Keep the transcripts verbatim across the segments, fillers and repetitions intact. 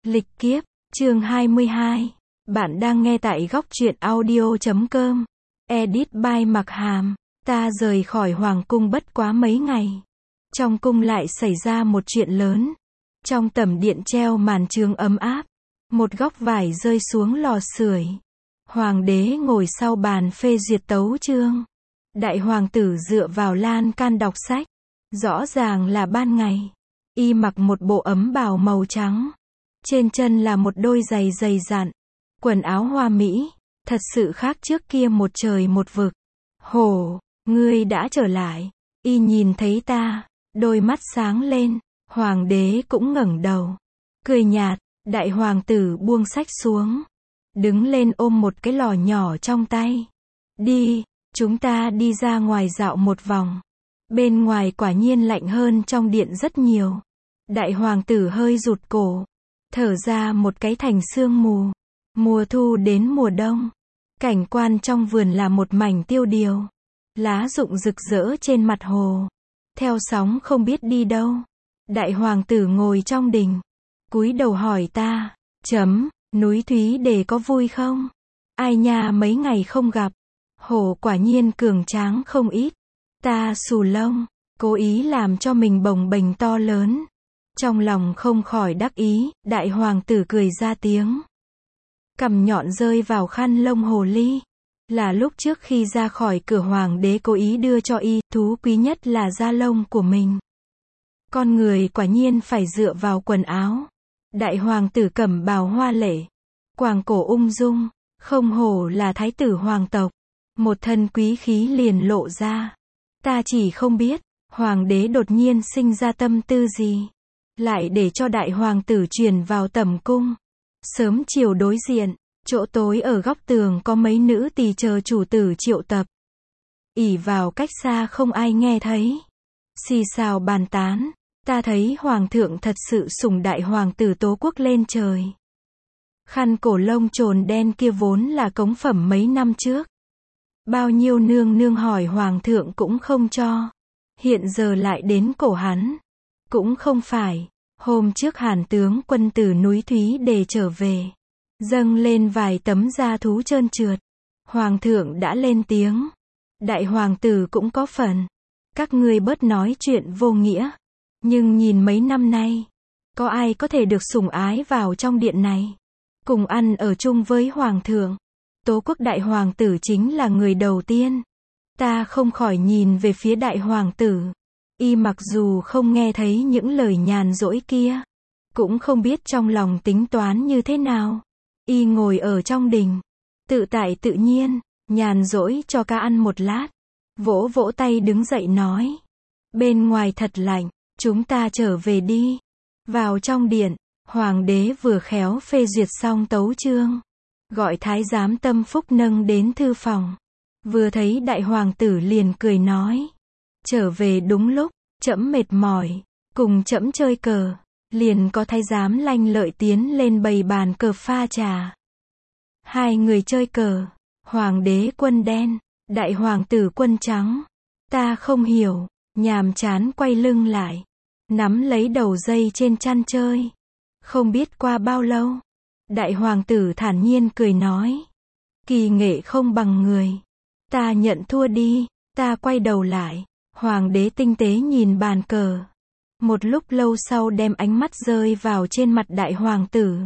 Lịch kiếp, chương hai mươi hai. Bạn đang nghe tại góc truyện audio chấm com. Edit by Mặc Hàm. Ta rời khỏi hoàng cung bất quá mấy ngày. Trong cung lại xảy ra một chuyện lớn. Trong tẩm điện treo màn trướng ấm áp. Một góc vải rơi xuống lò sưởi. Hoàng đế ngồi sau bàn phê duyệt tấu chương. Đại hoàng tử dựa vào lan can đọc sách. Rõ ràng là ban ngày. Y mặc một bộ ấm bào màu trắng. Trên chân là một đôi giày dày dặn. Quần áo hoa mỹ. Thật sự khác trước kia một trời một vực. Hổ, ngươi đã trở lại. Y nhìn thấy ta. Đôi mắt sáng lên. Hoàng đế cũng ngẩng đầu. Cười nhạt. Đại hoàng tử buông sách xuống. Đứng lên ôm một cái lò nhỏ trong tay. Đi, chúng ta đi ra ngoài dạo một vòng. Bên ngoài quả nhiên lạnh hơn trong điện rất nhiều. Đại hoàng tử hơi rụt cổ. Thở ra một cái thành sương mù. Mùa thu đến mùa đông. Cảnh quan trong vườn là một mảnh tiêu điều. Lá rụng rực rỡ trên mặt hồ. Theo sóng không biết đi đâu. Đại hoàng tử ngồi trong đình. Cúi đầu hỏi ta. Chấm, núi Thúy Đề có vui không? Ai nha mấy ngày không gặp. Hổ quả nhiên cường tráng không ít. Ta xù lông. Cố ý làm cho mình bồng bềnh to lớn. Trong lòng không khỏi đắc ý, đại hoàng tử cười ra tiếng. Cằm nhọn rơi vào khăn lông hồ ly. Là lúc trước khi ra khỏi cửa hoàng đế cố ý đưa cho y, thú quý nhất là da lông của mình. Con người quả nhiên phải dựa vào quần áo. Đại hoàng tử cẩm bào hoa lệ. Quàng cổ ung dung, không hổ là thái tử hoàng tộc. Một thân quý khí liền lộ ra. Ta chỉ không biết, hoàng đế đột nhiên sinh ra tâm tư gì. Lại để cho đại hoàng tử truyền vào tẩm cung. Sớm chiều đối diện, chỗ tối ở góc tường có mấy nữ tỳ chờ chủ tử triệu tập. Ỷ vào cách xa không ai nghe thấy. Xì xào bàn tán, ta thấy hoàng thượng thật sự sủng đại hoàng tử tố quốc lên trời. Khăn cổ lông trồn đen kia vốn là cống phẩm mấy năm trước. Bao nhiêu nương nương hỏi hoàng thượng cũng không cho. Hiện giờ lại đến cổ hắn. Cũng không phải, hôm trước Hàn tướng quân từ núi Thúy Đề trở về. Dâng lên vài tấm da thú trơn trượt. Hoàng thượng đã lên tiếng. Đại hoàng tử cũng có phần. Các ngươi bớt nói chuyện vô nghĩa. Nhưng nhìn mấy năm nay, có ai có thể được sủng ái vào trong điện này. Cùng ăn ở chung với hoàng thượng. Tố quốc đại hoàng tử chính là người đầu tiên. Ta không khỏi nhìn về phía đại hoàng tử. Y mặc dù không nghe thấy những lời nhàn dỗi kia, cũng không biết trong lòng tính toán như thế nào. Y ngồi ở trong đình, tự tại tự nhiên, nhàn dỗi cho ca ăn một lát, vỗ vỗ tay đứng dậy nói. Bên ngoài thật lạnh, chúng ta trở về đi. Vào trong điện, hoàng đế vừa khéo phê duyệt xong tấu chương. Gọi thái giám Tâm Phúc nâng đến thư phòng. Vừa thấy đại hoàng tử liền cười nói. Trở về đúng lúc, trẫm mệt mỏi, cùng trẫm chơi cờ. Liền có thái giám Lanh Lợi tiến lên bày bàn cờ pha trà. Hai người chơi cờ, hoàng đế quân đen, đại hoàng tử quân trắng. Ta không hiểu, nhàm chán quay lưng lại, nắm lấy đầu dây trên chăn chơi. Không biết qua bao lâu, đại hoàng tử thản nhiên cười nói. Kỳ nghệ không bằng người. Ta nhận thua đi. Ta quay đầu lại. Hoàng đế tinh tế nhìn bàn cờ. Một lúc lâu sau đem ánh mắt rơi vào trên mặt đại hoàng tử.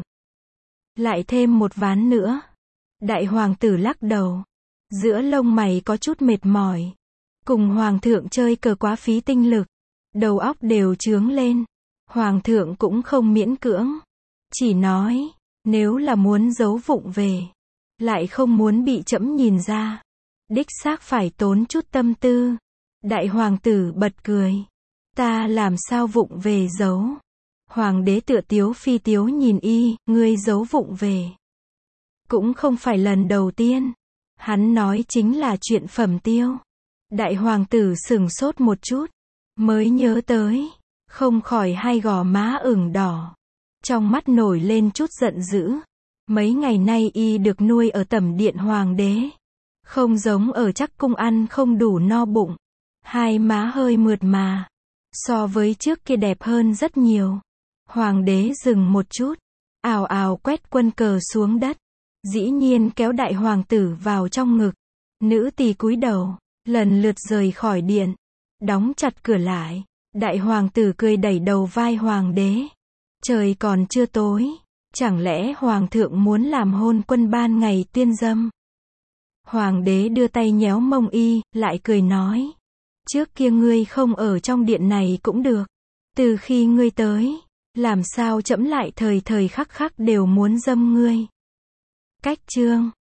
Lại thêm một ván nữa. Đại hoàng tử lắc đầu. Giữa lông mày có chút mệt mỏi. Cùng hoàng thượng chơi cờ quá phí tinh lực. Đầu óc đều chướng lên. Hoàng thượng cũng không miễn cưỡng. Chỉ nói, nếu là muốn giấu vụng về. Lại không muốn bị trẫm nhìn ra. Đích xác phải tốn chút tâm tư. Đại hoàng tử bật cười. Ta làm sao vụng về giấu. Hoàng đế tựa tiếu phi tiếu nhìn y, ngươi giấu vụng về. Cũng không phải lần đầu tiên. Hắn nói chính là chuyện phẩm tiêu. Đại hoàng tử sửng sốt một chút. Mới nhớ tới. Không khỏi hai gò má ửng đỏ. Trong mắt nổi lên chút giận dữ. Mấy ngày nay y được nuôi ở tẩm điện hoàng đế. Không giống ở chắc cung ăn không đủ no bụng. Hai má hơi mượt mà. So với trước kia đẹp hơn rất nhiều. Hoàng đế dừng một chút. ào ào quét quân cờ xuống đất. Dĩ nhiên kéo đại hoàng tử vào trong ngực. Nữ tỳ cúi đầu, lần lượt rời khỏi điện, đóng chặt cửa lại. Đại hoàng tử cười đẩy đầu vai hoàng đế. Trời còn chưa tối, chẳng lẽ hoàng thượng muốn làm hôn quân ban ngày tiên dâm? Hoàng đế đưa tay nhéo mông y, lại cười nói. Trước kia ngươi không ở trong điện này cũng được. Từ khi ngươi tới, làm sao trẫm lại thời thời khắc khắc đều muốn dâm ngươi. Cách chương